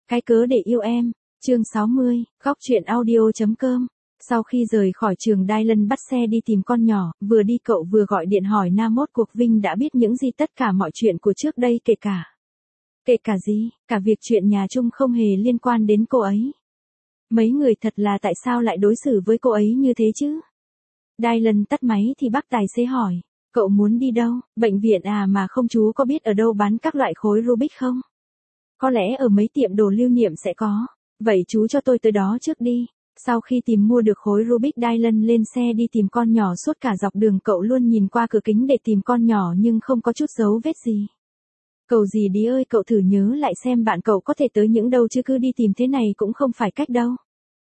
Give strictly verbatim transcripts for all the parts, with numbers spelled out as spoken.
Cái cớ để yêu em, chương sáu mươi, góc truyện audio.com. Sau khi rời khỏi trường Dylan bắt xe đi tìm con nhỏ, vừa đi cậu vừa gọi điện hỏi Nam mốt cuộc Vinh đã biết những gì tất cả mọi chuyện của trước đây kể cả. Kể cả gì, cả việc chuyện nhà chung không hề liên quan đến cô ấy. Mấy người thật là tại sao lại đối xử với cô ấy như thế chứ? Dylan tắt máy thì bác tài xế hỏi, cậu muốn đi đâu, bệnh viện à mà không chú có biết ở đâu bán các loại khối Rubik không? Có lẽ ở mấy tiệm đồ lưu niệm sẽ có, vậy chú cho tôi tới đó trước đi. Sau khi tìm mua được khối Rubik, Dylan lên xe đi tìm con nhỏ suốt cả dọc đường. Cậu luôn nhìn qua cửa kính để tìm con nhỏ nhưng không có chút dấu vết gì. Cậu gì đi ơi, cậu thử nhớ lại xem bạn cậu có thể tới những đâu chứ cứ đi tìm thế này cũng không phải cách đâu.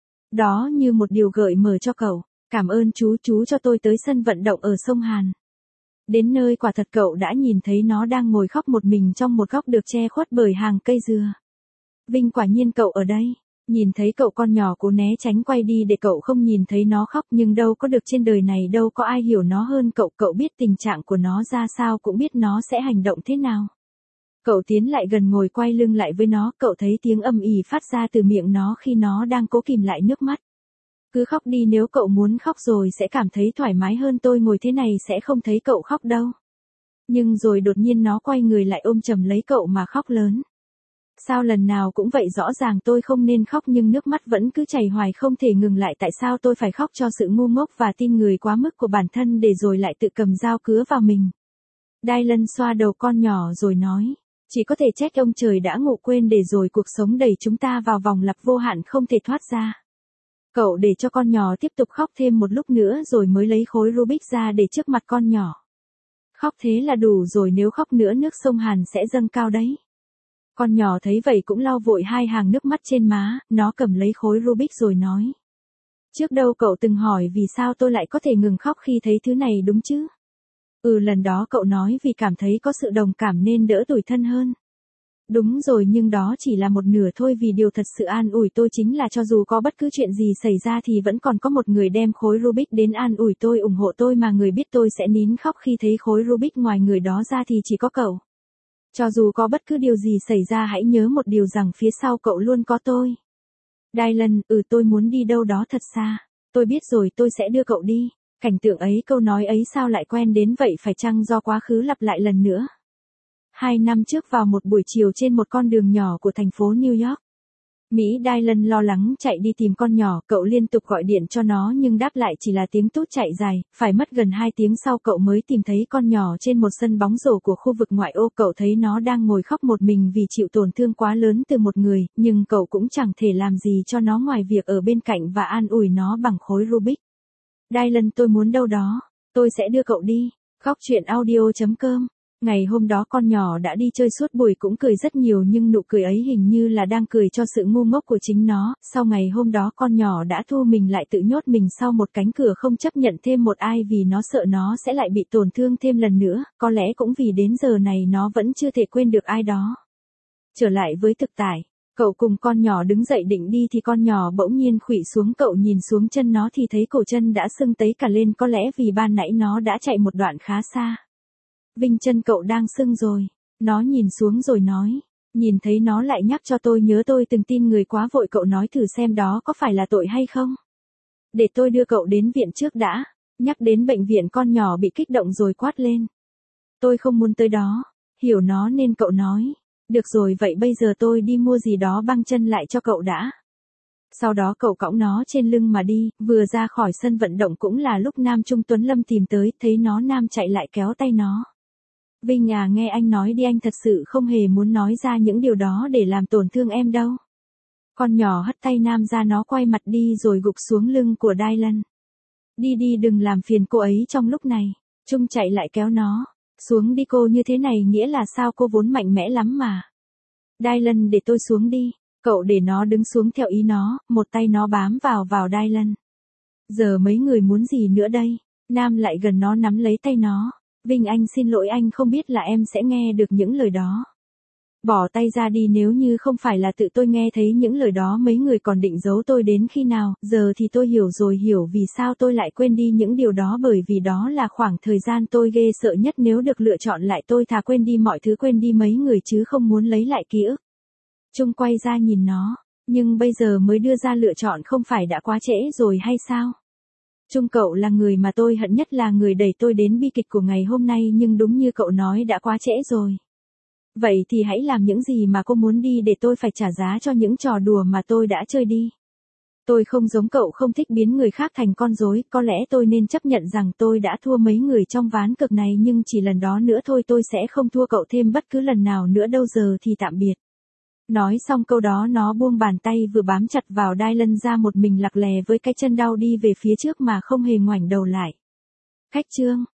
Đó như một điều gợi mở cho cậu. Cảm ơn chú, chú cho tôi tới sân vận động ở sông Hàn. Đến nơi quả thật cậu đã nhìn thấy nó đang ngồi khóc một mình trong một góc được che khuất bởi hàng cây dừa. Vinh, quả nhiên cậu ở đây. Nhìn thấy cậu, con nhỏ cố né tránh quay đi để cậu không nhìn thấy nó khóc, nhưng đâu có được, trên đời này đâu có ai hiểu nó hơn cậu. Cậu biết tình trạng của nó ra sao, cũng biết nó sẽ hành động thế nào. Cậu tiến lại gần ngồi quay lưng lại với nó, cậu thấy tiếng âm ỉ phát ra từ miệng nó khi nó đang cố kìm lại nước mắt. Cứ khóc đi, nếu cậu muốn khóc rồi sẽ cảm thấy thoải mái hơn, tôi ngồi thế này sẽ không thấy cậu khóc đâu. Nhưng rồi đột nhiên nó quay người lại ôm chầm lấy cậu mà khóc lớn. Sao lần nào cũng vậy, rõ ràng tôi không nên khóc nhưng nước mắt vẫn cứ chảy hoài không thể ngừng lại. Tại sao tôi phải khóc cho sự ngu ngốc và tin người quá mức của bản thân để rồi lại tự cầm dao cứa vào mình? Dylan xoa đầu con nhỏ rồi nói, chỉ có thể trách ông trời đã ngủ quên để rồi cuộc sống đẩy chúng ta vào vòng lặp vô hạn không thể thoát ra. Cậu để cho con nhỏ tiếp tục khóc thêm một lúc nữa rồi mới lấy khối Rubik ra để trước mặt con nhỏ. Khóc thế là đủ rồi, nếu khóc nữa nước sông Hàn sẽ dâng cao đấy. Con nhỏ thấy vậy cũng lau vội hai hàng nước mắt trên má, nó cầm lấy khối Rubik rồi nói. Trước đâu cậu từng hỏi vì sao tôi lại có thể ngừng khóc khi thấy thứ này đúng chứ? Ừ, lần đó cậu nói vì cảm thấy có sự đồng cảm nên đỡ tủi thân hơn. Đúng rồi, nhưng đó chỉ là một nửa thôi, vì điều thật sự an ủi tôi chính là cho dù có bất cứ chuyện gì xảy ra thì vẫn còn có một người đem khối Rubik đến an ủi tôi, ủng hộ tôi, mà người biết tôi sẽ nín khóc khi thấy khối Rubik, ngoài người đó ra thì chỉ có cậu. Cho dù có bất cứ điều gì xảy ra hãy nhớ một điều rằng phía sau cậu luôn có tôi. Dylan, ừ tôi muốn đi đâu đó thật xa. Tôi biết rồi, tôi sẽ đưa cậu đi. Cảnh tượng ấy, câu nói ấy sao lại quen đến vậy, phải chăng do quá khứ lặp lại lần nữa? Hai năm trước vào một buổi chiều trên một con đường nhỏ của thành phố New York, Mỹ, Dylan lo lắng chạy đi tìm con nhỏ. Cậu liên tục gọi điện cho nó nhưng đáp lại chỉ là tiếng tút chạy dài. Phải mất gần hai tiếng sau cậu mới tìm thấy con nhỏ trên một sân bóng rổ của khu vực ngoại ô. Cậu thấy nó đang ngồi khóc một mình vì chịu tổn thương quá lớn từ một người, nhưng cậu cũng chẳng thể làm gì cho nó ngoài việc ở bên cạnh và an ủi nó bằng khối Rubik. Dylan, tôi muốn đâu đó, tôi sẽ đưa cậu đi. Góc truyện audio.com. Ngày hôm đó con nhỏ đã đi chơi suốt buổi, cũng cười rất nhiều, nhưng nụ cười ấy hình như là đang cười cho sự ngu ngốc của chính nó. Sau ngày hôm đó con nhỏ đã thu mình lại, tự nhốt mình sau một cánh cửa, không chấp nhận thêm một ai vì nó sợ nó sẽ lại bị tổn thương thêm lần nữa. Có lẽ cũng vì đến giờ này nó vẫn chưa thể quên được ai đó. Trở lại với thực tại, cậu cùng con nhỏ đứng dậy định đi thì con nhỏ bỗng nhiên khuỵu xuống. Cậu nhìn xuống chân nó thì thấy cổ chân đã sưng tấy cả lên, có lẽ vì ban nãy nó đã chạy một đoạn khá xa. Vinh, chân cậu đang sưng rồi. Nó nhìn xuống rồi nói. Nhìn thấy nó lại nhắc cho tôi nhớ tôi từng tin người quá vội. Cậu nói thử xem đó có phải là tội hay không? Để tôi đưa cậu đến viện trước đã. Nhắc đến bệnh viện, con nhỏ bị kích động rồi quát lên. Tôi không muốn tới đó. Hiểu nó nên cậu nói. Được rồi, vậy bây giờ tôi đi mua gì đó băng chân lại cho cậu đã. Sau đó cậu cõng nó trên lưng mà đi. Vừa ra khỏi sân vận động cũng là lúc Nam Trung Tuấn Lâm tìm tới. Thấy nó, Nam chạy lại kéo tay nó. Vinh à, nghe anh nói đi, anh thật sự không hề muốn nói ra những điều đó để làm tổn thương em đâu. Con nhỏ hất tay Nam ra, nó quay mặt đi rồi gục xuống lưng của Dylan. Đi đi, đừng làm phiền cô ấy trong lúc này. Trung chạy lại kéo nó. Xuống đi cô, như thế này nghĩa là sao, cô vốn mạnh mẽ lắm mà. Dylan, để tôi xuống đi. Cậu để nó đứng xuống theo ý nó, một tay nó bám vào vào Dylan. Giờ mấy người muốn gì nữa đây? Nam lại gần nó nắm lấy tay nó. Vinh, anh xin lỗi, anh không biết là em sẽ nghe được những lời đó. Bỏ tay ra đi, nếu như không phải là tự tôi nghe thấy những lời đó mấy người còn định giấu tôi đến khi nào. Giờ thì tôi hiểu rồi, hiểu vì sao tôi lại quên đi những điều đó, bởi vì đó là khoảng thời gian tôi ghê sợ nhất. Nếu được lựa chọn lại tôi thà quên đi mọi thứ, quên đi mấy người chứ không muốn lấy lại ký ức. Trung quay ra nhìn nó, nhưng bây giờ mới đưa ra lựa chọn không phải đã quá trễ rồi hay sao? Trung cậu là người mà tôi hận nhất, là người đẩy tôi đến bi kịch của ngày hôm nay, nhưng đúng như cậu nói đã quá trễ rồi. Vậy thì hãy làm những gì mà cô muốn đi để tôi phải trả giá cho những trò đùa mà tôi đã chơi đi. Tôi không giống cậu không thích biến người khác thành con rối, có lẽ tôi nên chấp nhận rằng tôi đã thua mấy người trong ván cược này, nhưng chỉ lần đó nữa thôi, tôi sẽ không thua cậu thêm bất cứ lần nào nữa đâu, giờ thì tạm biệt. Nói xong câu đó nó buông bàn tay vừa bám chặt vào Dylan ra, một mình lặc lè với cái chân đau đi về phía trước mà không hề ngoảnh đầu lại. Khách trương,